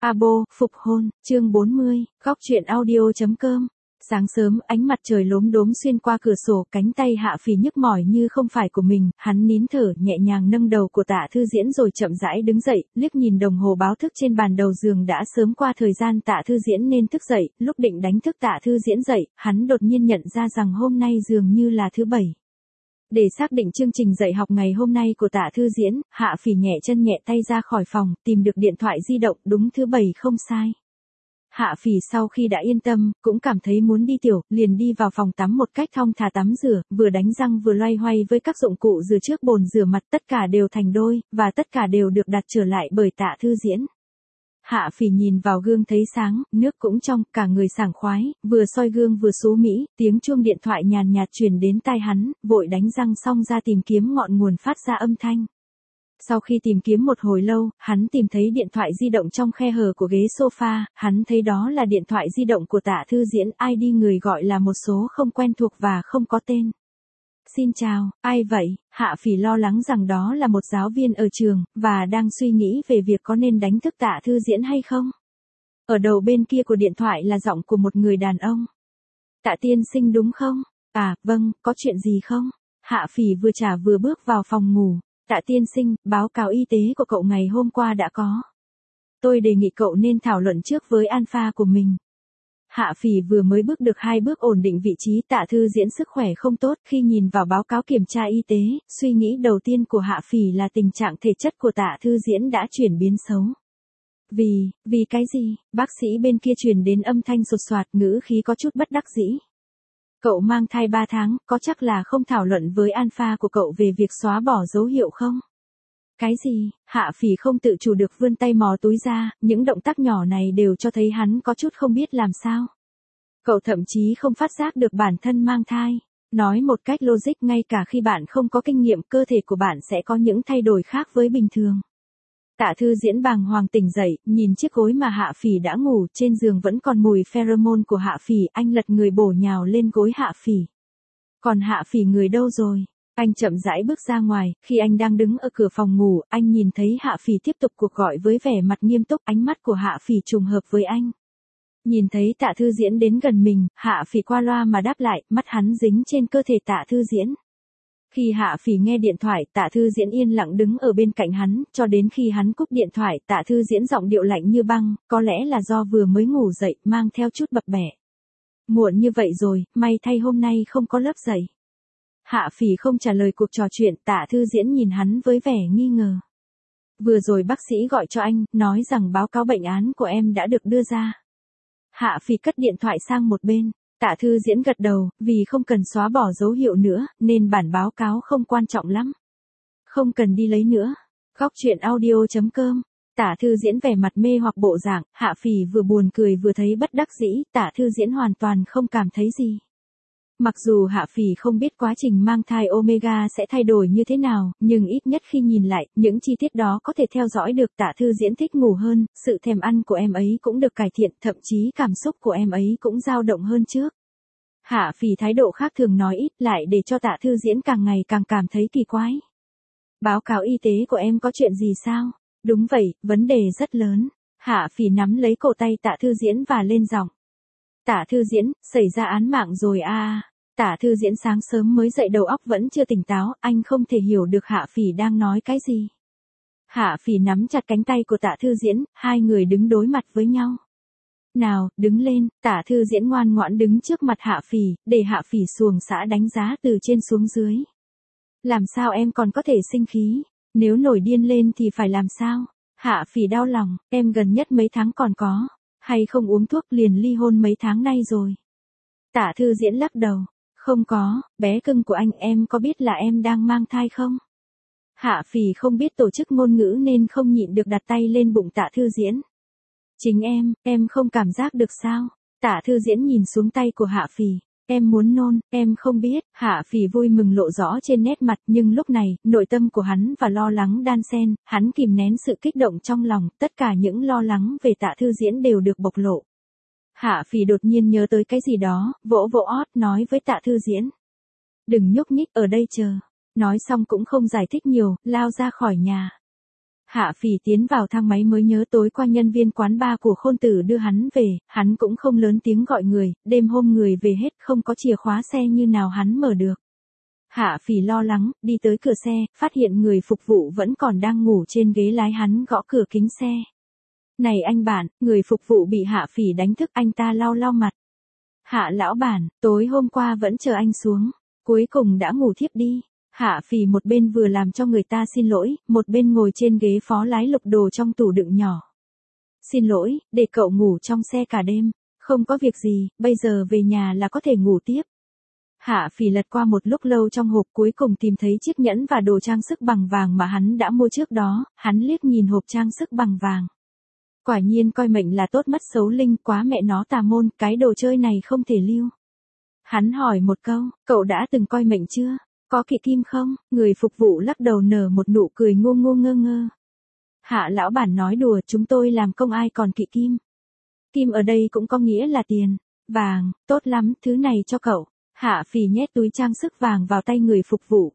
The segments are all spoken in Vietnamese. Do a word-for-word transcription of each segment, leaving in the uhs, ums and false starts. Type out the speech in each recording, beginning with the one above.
Abo, phục hôn, chương bốn mươi, góc truyện audio chấm com. Sáng sớm, ánh mặt trời lốm đốm xuyên qua cửa sổ, cánh tay Hạ Phỉ nhức mỏi như không phải của mình, hắn nín thở, nhẹ nhàng nâng đầu của Tạ Thư Diễn rồi chậm rãi đứng dậy, liếc nhìn đồng hồ báo thức trên bàn đầu giường đã sớm qua thời gian Tạ Thư Diễn nên thức dậy, lúc định đánh thức Tạ Thư Diễn dậy, hắn đột nhiên nhận ra rằng hôm nay dường như là thứ bảy. Để xác định chương trình dạy học ngày hôm nay của Tạ Thư Diễn, Hạ Phỉ nhẹ chân nhẹ tay ra khỏi phòng, tìm được điện thoại di động, đúng thứ bảy không sai. Hạ Phỉ sau khi đã yên tâm, cũng cảm thấy muốn đi tiểu, liền đi vào phòng tắm một cách thong thả tắm rửa, vừa đánh răng vừa loay hoay với các dụng cụ rửa trước bồn rửa mặt, tất cả đều thành đôi, và tất cả đều được đặt trở lại bởi Tạ Thư Diễn. Hạ Phỉ nhìn vào gương thấy sáng, nước cũng trong, cả người sảng khoái, vừa soi gương vừa xú mỹ, tiếng chuông điện thoại nhàn nhạt truyền đến tai hắn, vội đánh răng xong ra tìm kiếm ngọn nguồn phát ra âm thanh. Sau khi tìm kiếm một hồi lâu, hắn tìm thấy điện thoại di động trong khe hở của ghế sofa, hắn thấy đó là điện thoại di động của Tạ Thư Diễn, i đê người gọi là một số không quen thuộc và không có tên. Xin chào, ai vậy? Hạ Phỉ lo lắng rằng đó là một giáo viên ở trường, và đang suy nghĩ về việc có nên đánh thức Tạ Thư Diễn hay không. Ở đầu bên kia của điện thoại là giọng của một người đàn ông. Tạ tiên sinh đúng không? À, vâng, có chuyện gì không? Hạ Phỉ vừa trả vừa bước vào phòng ngủ. Tạ tiên sinh, báo cáo y tế của cậu ngày hôm qua đã có. Tôi đề nghị cậu nên thảo luận trước với alpha của mình. Hạ Phỉ vừa mới bước được hai bước ổn định vị trí. Tạ Thư Diễn sức khỏe không tốt, khi nhìn vào báo cáo kiểm tra y tế, suy nghĩ đầu tiên của Hạ Phỉ là tình trạng thể chất của Tạ Thư Diễn đã chuyển biến xấu. Vì, vì cái gì? Bác sĩ bên kia truyền đến âm thanh sột soạt, ngữ khí có chút bất đắc dĩ. Cậu mang thai ba tháng, có chắc là không thảo luận với alpha của cậu về việc xóa bỏ dấu hiệu không? Cái gì? Hạ Phỉ không tự chủ được vươn tay mò túi ra, những động tác nhỏ này đều cho thấy hắn có chút không biết làm sao. Cậu thậm chí không phát giác được bản thân mang thai. Nói một cách logic, ngay cả khi bạn không có kinh nghiệm, cơ thể của bạn sẽ có những thay đổi khác với bình thường. Tạ Thư Diễn bàng hoàng tỉnh dậy, nhìn chiếc gối mà Hạ Phỉ đã ngủ, trên giường vẫn còn mùi pheromone của Hạ Phỉ, anh lật người bổ nhào lên gối Hạ Phỉ. Còn Hạ Phỉ người đâu rồi? Anh chậm rãi bước ra ngoài, khi anh đang đứng ở cửa phòng ngủ, anh nhìn thấy Hạ Phỉ tiếp tục cuộc gọi với vẻ mặt nghiêm túc, ánh mắt của Hạ Phỉ trùng hợp với anh. Nhìn thấy Tạ Thư Diễn đến gần mình, Hạ Phỉ qua loa mà đáp lại, mắt hắn dính trên cơ thể Tạ Thư Diễn. Khi Hạ Phỉ nghe điện thoại, Tạ Thư Diễn yên lặng đứng ở bên cạnh hắn, cho đến khi hắn cúp điện thoại, Tạ Thư Diễn giọng điệu lạnh như băng, có lẽ là do vừa mới ngủ dậy, mang theo chút bập bẹ. Muộn như vậy rồi, may thay hôm nay không có lớp dạy. Hạ Phỉ không trả lời cuộc trò chuyện, Tạ Thư Diễn nhìn hắn với vẻ nghi ngờ. Vừa rồi bác sĩ gọi cho anh, nói rằng báo cáo bệnh án của em đã được đưa ra. Hạ Phỉ cất điện thoại sang một bên. Tạ Thư Diễn gật đầu, vì không cần xóa bỏ dấu hiệu nữa, nên bản báo cáo không quan trọng lắm. Không cần đi lấy nữa. Góc truyện audio chấm com. Tạ Thư Diễn vẻ mặt mê hoặc bộ dạng, Hạ Phỉ vừa buồn cười vừa thấy bất đắc dĩ, Tạ Thư Diễn hoàn toàn không cảm thấy gì. Mặc dù Hạ Phỉ không biết quá trình mang thai Omega sẽ thay đổi như thế nào, nhưng ít nhất khi nhìn lại, những chi tiết đó có thể theo dõi được. Tạ Thư Diễn thích ngủ hơn, sự thèm ăn của em ấy cũng được cải thiện, thậm chí cảm xúc của em ấy cũng dao động hơn trước. Hạ Phỉ thái độ khác thường nói ít lại để cho Tạ Thư Diễn càng ngày càng cảm thấy kỳ quái. Báo cáo y tế của em có chuyện gì sao? Đúng vậy, vấn đề rất lớn. Hạ Phỉ nắm lấy cổ tay Tạ Thư Diễn và lên giọng. Tạ Thư Diễn, xảy ra án mạng rồi à. Tạ Thư Diễn sáng sớm mới dậy, đầu óc vẫn chưa tỉnh táo, anh không thể hiểu được Hạ Phỉ đang nói cái gì. Hạ Phỉ nắm chặt cánh tay của Tạ Thư Diễn, hai người đứng đối mặt với nhau. Nào, đứng lên. Tạ Thư Diễn ngoan ngoãn đứng trước mặt Hạ Phỉ, để Hạ Phỉ xuồng xã đánh giá từ trên xuống dưới. Làm sao em còn có thể sinh khí? Nếu nổi điên lên thì phải làm sao? Hạ Phỉ đau lòng, em gần nhất mấy tháng còn có. Hay không uống thuốc, liền ly hôn mấy tháng nay rồi. Tạ Thư Diễn lắc đầu. Không có, bé cưng của anh, em có biết là em đang mang thai không? Hạ Phỉ không biết tổ chức ngôn ngữ nên không nhịn được đặt tay lên bụng Tạ Thư Diễn. Chính em, em không cảm giác được sao? Tạ Thư Diễn nhìn xuống tay của Hạ Phỉ. Em muốn nôn, em không biết. Hạ Phỉ vui mừng lộ rõ trên nét mặt, nhưng lúc này, nội tâm của hắn và lo lắng đan xen, hắn kìm nén sự kích động trong lòng, tất cả những lo lắng về Tạ Thư Diễn đều được bộc lộ. Hạ Phỉ đột nhiên nhớ tới cái gì đó, vỗ vỗ ót nói với Tạ Thư Diễn. Đừng nhúc nhích, ở đây chờ. Nói xong cũng không giải thích nhiều, lao ra khỏi nhà. Hạ Phỉ tiến vào thang máy mới nhớ tối qua nhân viên quán bar của Khôn Tử đưa hắn về, hắn cũng không lớn tiếng gọi người, đêm hôm người về hết không có chìa khóa xe như nào hắn mở được. Hạ Phỉ lo lắng, đi tới cửa xe, phát hiện người phục vụ vẫn còn đang ngủ trên ghế lái, hắn gõ cửa kính xe. Này anh bạn, người phục vụ bị Hạ Phỉ đánh thức, anh ta lau lau mặt. Hạ lão bản, tối hôm qua vẫn chờ anh xuống, cuối cùng đã ngủ thiếp đi. Hạ Phỉ một bên vừa làm cho người ta xin lỗi, một bên ngồi trên ghế phó lái lục đồ trong tủ đựng nhỏ. Xin lỗi, để cậu ngủ trong xe cả đêm, không có việc gì, bây giờ về nhà là có thể ngủ tiếp. Hạ Phỉ lật qua một lúc lâu trong hộp, cuối cùng tìm thấy chiếc nhẫn và đồ trang sức bằng vàng mà hắn đã mua trước đó, hắn liếc nhìn hộp trang sức bằng vàng. Quả nhiên coi mệnh là tốt mất xấu linh, quá mẹ nó tà môn, cái đồ chơi này không thể lưu. Hắn hỏi một câu, cậu đã từng coi mệnh chưa? Có kỵ kim không? Người phục vụ lắc đầu nở một nụ cười ngu ngu ngơ ngơ. Hạ lão bản nói đùa, chúng tôi làm công ai còn kỵ kim. Kim ở đây cũng có nghĩa là tiền, vàng, tốt lắm, thứ này cho cậu. Hạ Phỉ nhét túi trang sức vàng vào tay người phục vụ.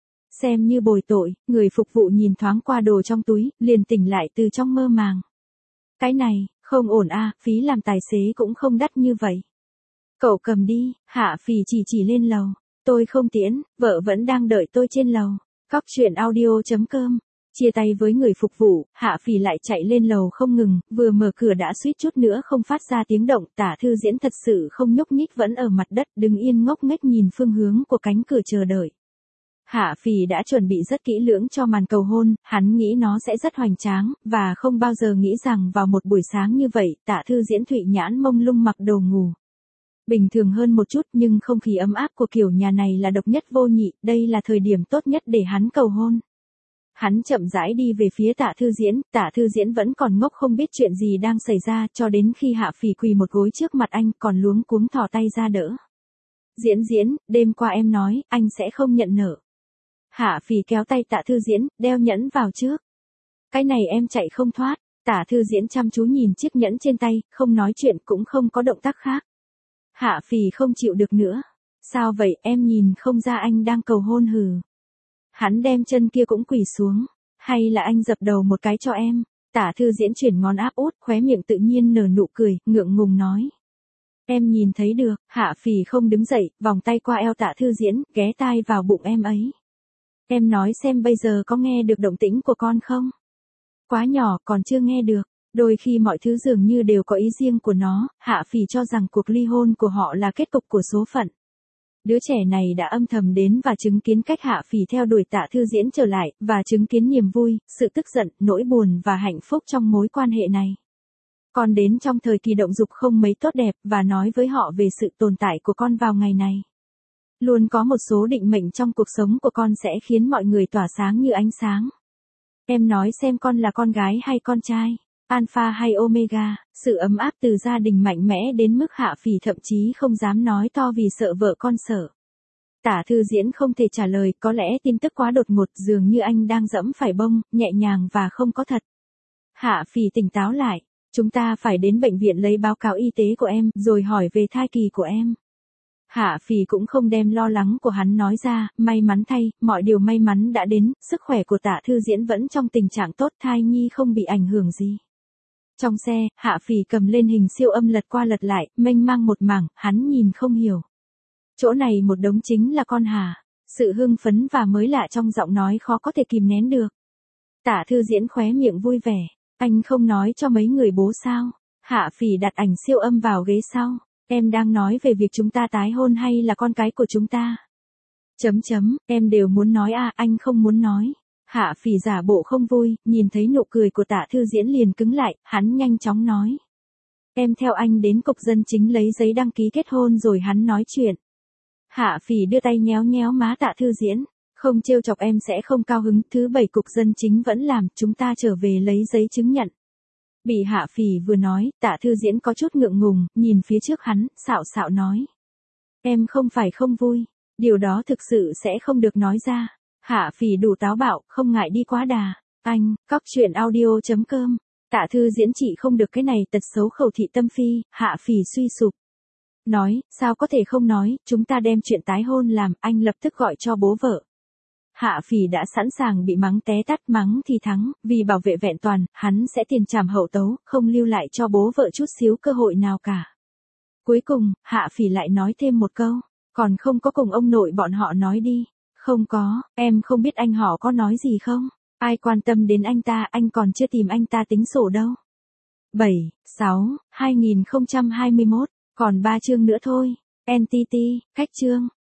Xem như bồi tội, người phục vụ nhìn thoáng qua đồ trong túi, liền tỉnh lại từ trong mơ màng. Cái này, không ổn à, phí làm tài xế cũng không đắt như vậy. Cậu cầm đi, Hạ Phỉ chỉ chỉ lên lầu. Tôi không tiễn, vợ vẫn đang đợi tôi trên lầu. Góc truyện audio chấm com. Chia tay với người phục vụ, Hạ Phỉ lại chạy lên lầu không ngừng, vừa mở cửa đã suýt chút nữa không phát ra tiếng động. Tả Thư Diễn thật sự không nhúc nhích, vẫn ở mặt đất đứng yên ngốc nghếch nhìn phương hướng của cánh cửa chờ đợi. Hạ Phỉ đã chuẩn bị rất kỹ lưỡng cho màn cầu hôn, hắn nghĩ nó sẽ rất hoành tráng, và không bao giờ nghĩ rằng vào một buổi sáng như vậy, Tả Thư Diễn thụy nhãn mông lung mặc đồ ngủ. Bình thường hơn một chút nhưng không khí ấm áp của kiểu nhà này là độc nhất vô nhị, đây là thời điểm tốt nhất để hắn cầu hôn. Hắn chậm rãi đi về phía Tạ Thư Diễn, Tạ Thư Diễn vẫn còn ngốc không biết chuyện gì đang xảy ra, cho đến khi Hạ Phỉ quỳ một gối trước mặt anh còn luống cuống thò tay ra đỡ. Diễn Diễn, đêm qua em nói, anh sẽ không nhận nợ. Hạ Phỉ kéo tay Tạ Thư Diễn, đeo nhẫn vào trước. Cái này em chạy không thoát. Tạ Thư Diễn chăm chú nhìn chiếc nhẫn trên tay, không nói chuyện cũng không có động tác khác. Hạ Phỉ không chịu được nữa. Sao vậy, em nhìn không ra anh đang cầu hôn hừ. Hắn đem chân kia cũng quỳ xuống. Hay là anh dập đầu một cái cho em. Tả Thư Diễn chuyển ngón áp út, khóe miệng tự nhiên nở nụ cười, ngượng ngùng nói. Em nhìn thấy được. Hạ Phỉ không đứng dậy, vòng tay qua eo Tạ Thư Diễn, ghé tai vào bụng em ấy. Em nói xem bây giờ có nghe được động tĩnh của con không? Quá nhỏ, còn chưa nghe được. Đôi khi mọi thứ dường như đều có ý riêng của nó, Hạ Phỉ cho rằng cuộc ly hôn của họ là kết cục của số phận. Đứa trẻ này đã âm thầm đến và chứng kiến cách Hạ Phỉ theo đuổi Tạ Thư Diễn trở lại, và chứng kiến niềm vui, sự tức giận, nỗi buồn và hạnh phúc trong mối quan hệ này. Con đến trong thời kỳ động dục không mấy tốt đẹp, và nói với họ về sự tồn tại của con vào ngày này. Luôn có một số định mệnh trong cuộc sống của con sẽ khiến mọi người tỏa sáng như ánh sáng. Em nói xem con là con gái hay con trai? Alpha hay Omega, sự ấm áp từ gia đình mạnh mẽ đến mức Hạ Phỉ thậm chí không dám nói to vì sợ vợ con sợ. Tả Thư Diễn không thể trả lời, có lẽ tin tức quá đột ngột, dường như anh đang dẫm phải bông, nhẹ nhàng và không có thật. Hạ Phỉ tỉnh táo lại, chúng ta phải đến bệnh viện lấy báo cáo y tế của em, rồi hỏi về thai kỳ của em. Hạ Phỉ cũng không đem lo lắng của hắn nói ra, may mắn thay, mọi điều may mắn đã đến, sức khỏe của Tả Thư Diễn vẫn trong tình trạng tốt, thai nhi không bị ảnh hưởng gì. Trong xe, Hạ Phỉ cầm lên hình siêu âm lật qua lật lại, mênh mang một mảng, hắn nhìn không hiểu. Chỗ này một đống chính là con hả? Sự hưng phấn và mới lạ trong giọng nói khó có thể kìm nén được. Tả Thư Diễn khóe miệng vui vẻ, anh không nói cho mấy người bố sao? Hạ Phỉ đặt ảnh siêu âm vào ghế sau. Em đang nói về việc chúng ta tái hôn hay là con cái của chúng ta? Chấm chấm, em đều muốn nói à, anh không muốn nói. Hạ Phỉ giả bộ không vui, nhìn thấy nụ cười của Tạ Thư Diễn liền cứng lại, hắn nhanh chóng nói. Em theo anh đến cục dân chính lấy giấy đăng ký kết hôn rồi hắn nói chuyện. Hạ Phỉ đưa tay nhéo nhéo má Tạ Thư Diễn. Không trêu chọc em sẽ không cao hứng, thứ bảy cục dân chính vẫn làm, chúng ta trở về lấy giấy chứng nhận. Bị Hạ Phỉ vừa nói, Tạ Thư Diễn có chút ngượng ngùng, nhìn phía trước hắn, xạo xạo nói. Em không phải không vui, điều đó thực sự sẽ không được nói ra. Hạ Phỉ đủ táo bạo, không ngại đi quá đà. Anh, góc truyện audio chấm com. Tạ Thư Diễn chỉ không được cái này, tật xấu khẩu thị tâm phi, Hạ Phỉ suy sụp. Nói, sao có thể không nói, chúng ta đem chuyện tái hôn làm, anh lập tức gọi cho bố vợ. Hạ Phỉ đã sẵn sàng bị mắng té tát, mắng thì thắng, vì bảo vệ vẹn toàn, hắn sẽ tiền trảm hậu tấu, không lưu lại cho bố vợ chút xíu cơ hội nào cả. Cuối cùng, Hạ Phỉ lại nói thêm một câu, còn không có cùng ông nội bọn họ nói đi. Không có, em không biết anh họ có nói gì không? Ai quan tâm đến anh ta, anh còn chưa tìm anh ta tính sổ đâu. bảy, sáu, hai nghìn không trăm hai mươi mốt, còn ba chương nữa thôi. en tê tê, khách chương.